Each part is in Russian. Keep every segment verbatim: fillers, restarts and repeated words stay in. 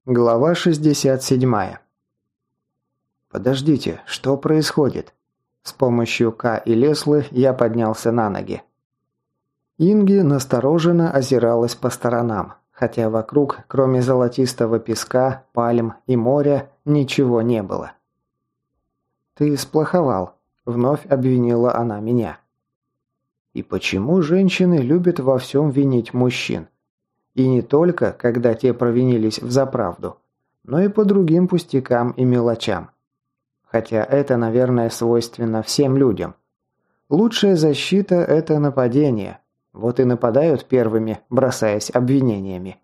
Глава шестьдесят семь. «Подождите, что происходит?» С помощью Ка и Леслы я поднялся на ноги. Инги настороженно озиралась по сторонам, хотя вокруг, кроме золотистого песка, пальм и моря, ничего не было. «Ты сплоховал», — вновь обвинила она меня. И почему женщины любят во всем винить мужчин? И не только, когда те провинились взаправду, но и по другим пустякам и мелочам. Хотя это, наверное, свойственно всем людям. Лучшая защита – это нападение. Вот и нападают первыми, бросаясь обвинениями.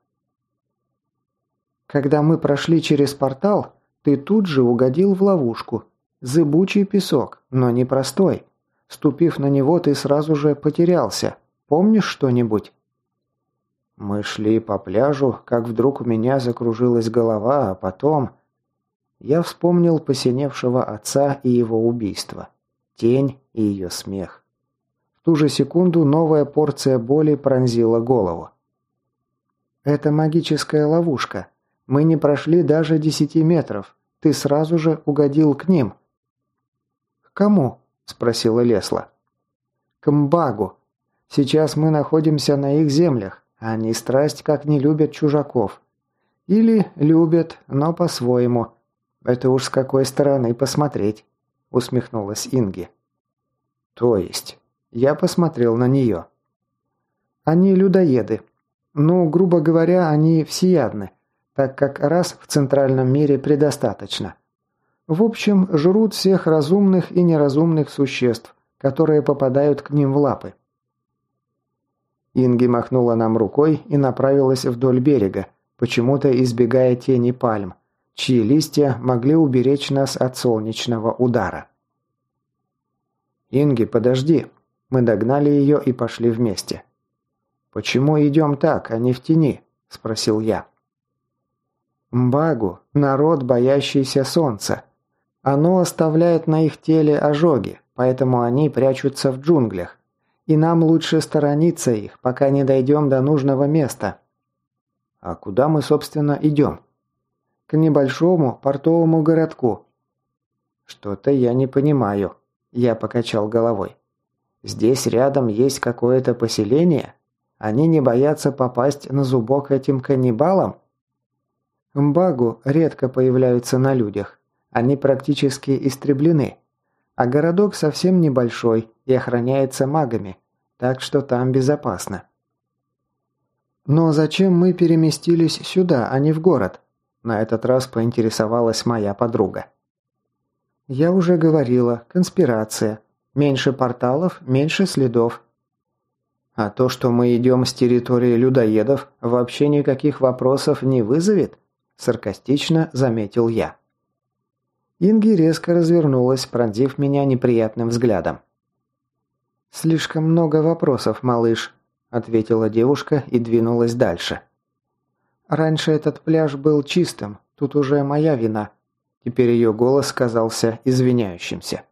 Когда мы прошли через портал, ты тут же угодил в ловушку. Зыбучий песок, но не простой. Ступив на него, ты сразу же потерялся. Помнишь что-нибудь? Мы шли по пляжу, как вдруг у меня закружилась голова, а потом... Я вспомнил посиневшего отца и его убийство. Тень и ее смех. В ту же секунду новая порция боли пронзила голову. «Это магическая ловушка. Мы не прошли даже десяти метров. Ты сразу же угодил к ним». «К кому?» – спросила Лесла. «К Мбагу. Сейчас мы находимся на их землях. Они страсть как не любят чужаков. Или любят, но по-своему. Это уж с какой стороны посмотреть», – усмехнулась Инги. «То есть?» Я посмотрел на нее. «Они людоеды. Ну, грубо говоря, они всеядны, так как рас в центральном мире предостаточно. В общем, жрут всех разумных и неразумных существ, которые попадают к ним в лапы». Инги махнула нам рукой и направилась вдоль берега, почему-то избегая тени пальм, чьи листья могли уберечь нас от солнечного удара. «Инги, подожди!» Мы догнали ее и пошли вместе. «Почему идем так, а не в тени?» – спросил я. «Мбагу – народ, боящийся солнца. Оно оставляет на их теле ожоги, поэтому они прячутся в джунглях. И нам лучше сторониться их, пока не дойдем до нужного места». «А куда мы, собственно, идем?» «К небольшому портовому городку». «Что-то я не понимаю», – я покачал головой. «Здесь рядом есть какое-то поселение? Они не боятся попасть на зубок этим каннибалам?» «Мбагу редко появляются на людях. Они практически истреблены. А городок совсем небольшой и охраняется магами, так что там безопасно». «Но зачем мы переместились сюда, а не в город?» На этот раз поинтересовалась моя подруга. «Я уже говорила, конспирация. Меньше порталов, меньше следов». «А то, что мы идем с территории людоедов, вообще никаких вопросов не вызовет?» Саркастично заметил я. Инги резко развернулась, пронзив меня неприятным взглядом. «Слишком много вопросов, малыш», – ответила девушка и двинулась дальше. «Раньше этот пляж был чистым, тут уже моя вина». Теперь ее голос казался извиняющимся.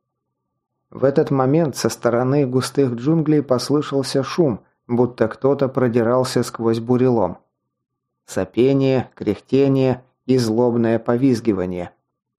В этот момент со стороны густых джунглей послышался шум, будто кто-то продирался сквозь бурелом. Сопение, кряхтение и злобное повизгивание.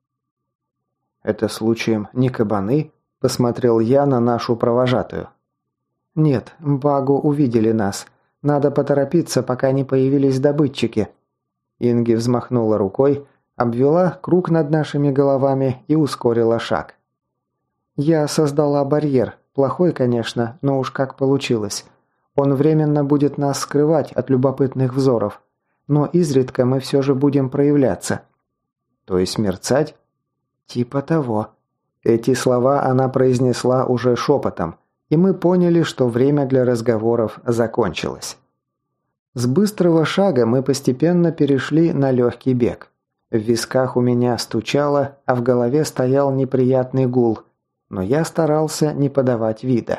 «Это случаем не кабаны?» – посмотрел я на нашу провожатую. «Нет, Мбагу увидели нас. Надо поторопиться, пока не появились добытчики». Инги взмахнула рукой, обвела круг над нашими головами и ускорила шаг. «Я создала барьер. Плохой, конечно, но уж как получилось. Он временно будет нас скрывать от любопытных взоров. Но изредка мы все же будем проявляться». «То есть мерцать?» «Типа того». Эти слова она произнесла уже шепотом, и мы поняли, что время для разговоров закончилось. С быстрого шага мы постепенно перешли на легкий бег. В висках у меня стучало, а в голове стоял неприятный гул, но я старался не подавать вида.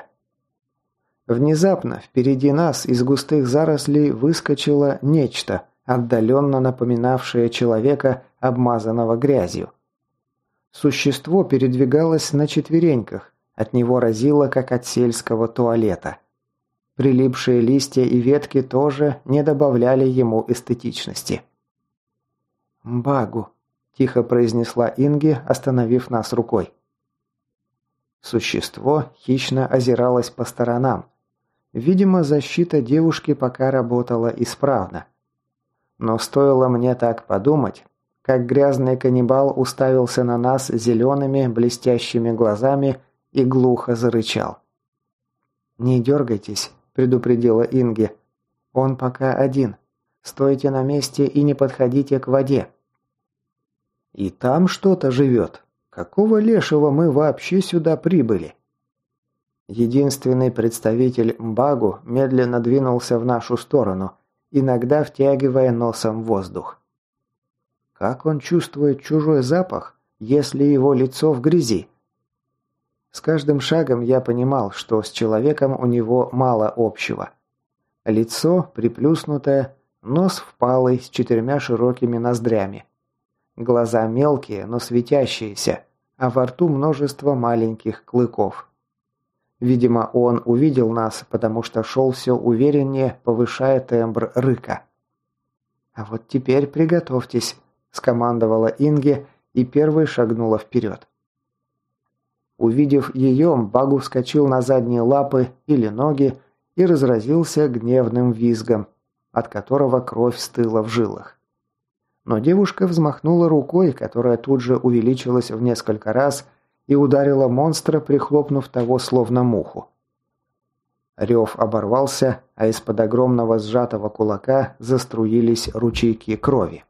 Внезапно впереди нас из густых зарослей выскочило нечто, отдаленно напоминавшее человека, обмазанного грязью. Существо передвигалось на четвереньках, от него разило, как от сельского туалета. Прилипшие листья и ветки тоже не добавляли ему эстетичности. «Мбагу», – тихо произнесла Инги, остановив нас рукой. Существо хищно озиралось по сторонам. Видимо, защита девушки пока работала исправно. Но стоило мне так подумать, как грязный каннибал уставился на нас зелеными блестящими глазами и глухо зарычал. «Не дергайтесь», – предупредила Инги. «Он пока один. Стойте на месте и не подходите к воде». «И там что-то живет. Какого лешего мы вообще сюда прибыли?» Единственный представитель Мбагу медленно двинулся в нашу сторону, иногда втягивая носом воздух. Как он чувствует чужой запах, если его лицо в грязи? С каждым шагом я понимал, что с человеком у него мало общего. Лицо приплюснутое, нос впалый с четырьмя широкими ноздрями. Глаза мелкие, но светящиеся, а во рту множество маленьких клыков. Видимо, он увидел нас, потому что шел все увереннее, повышая тембр рыка. «А вот теперь приготовьтесь», – скомандовала Инги и первой шагнула вперед. Увидев ее, Мбагу вскочил на задние лапы или ноги и разразился гневным визгом, от которого кровь стыла в жилах. Но девушка взмахнула рукой, которая тут же увеличилась в несколько раз и ударила монстра, прихлопнув того словно муху. Рев оборвался, а из-под огромного сжатого кулака заструились ручейки крови.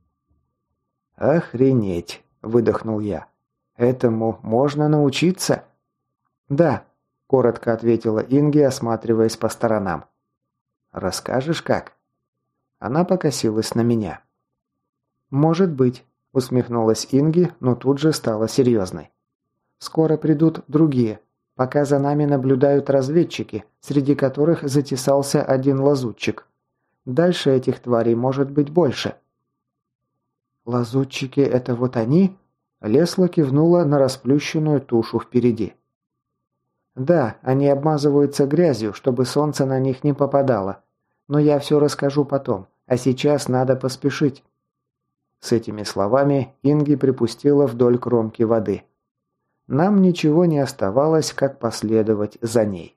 «Охренеть!» – выдохнул я. «Этому можно научиться?» «Да», – коротко ответила Инги, осматриваясь по сторонам. «Расскажешь, как?» Она покосилась на меня. «Может быть», – усмехнулась Инги, но тут же стала серьезной. «Скоро придут другие. Пока за нами наблюдают разведчики, среди которых затесался один лазутчик. Дальше этих тварей может быть больше». «Лазутчики – это вот они?» Лесла кивнула на расплющенную тушу впереди. «Да, они обмазываются грязью, чтобы солнце на них не попадало. Но я все расскажу потом, а сейчас надо поспешить». С этими словами Инги припустила вдоль кромки воды. Нам ничего не оставалось, как последовать за ней.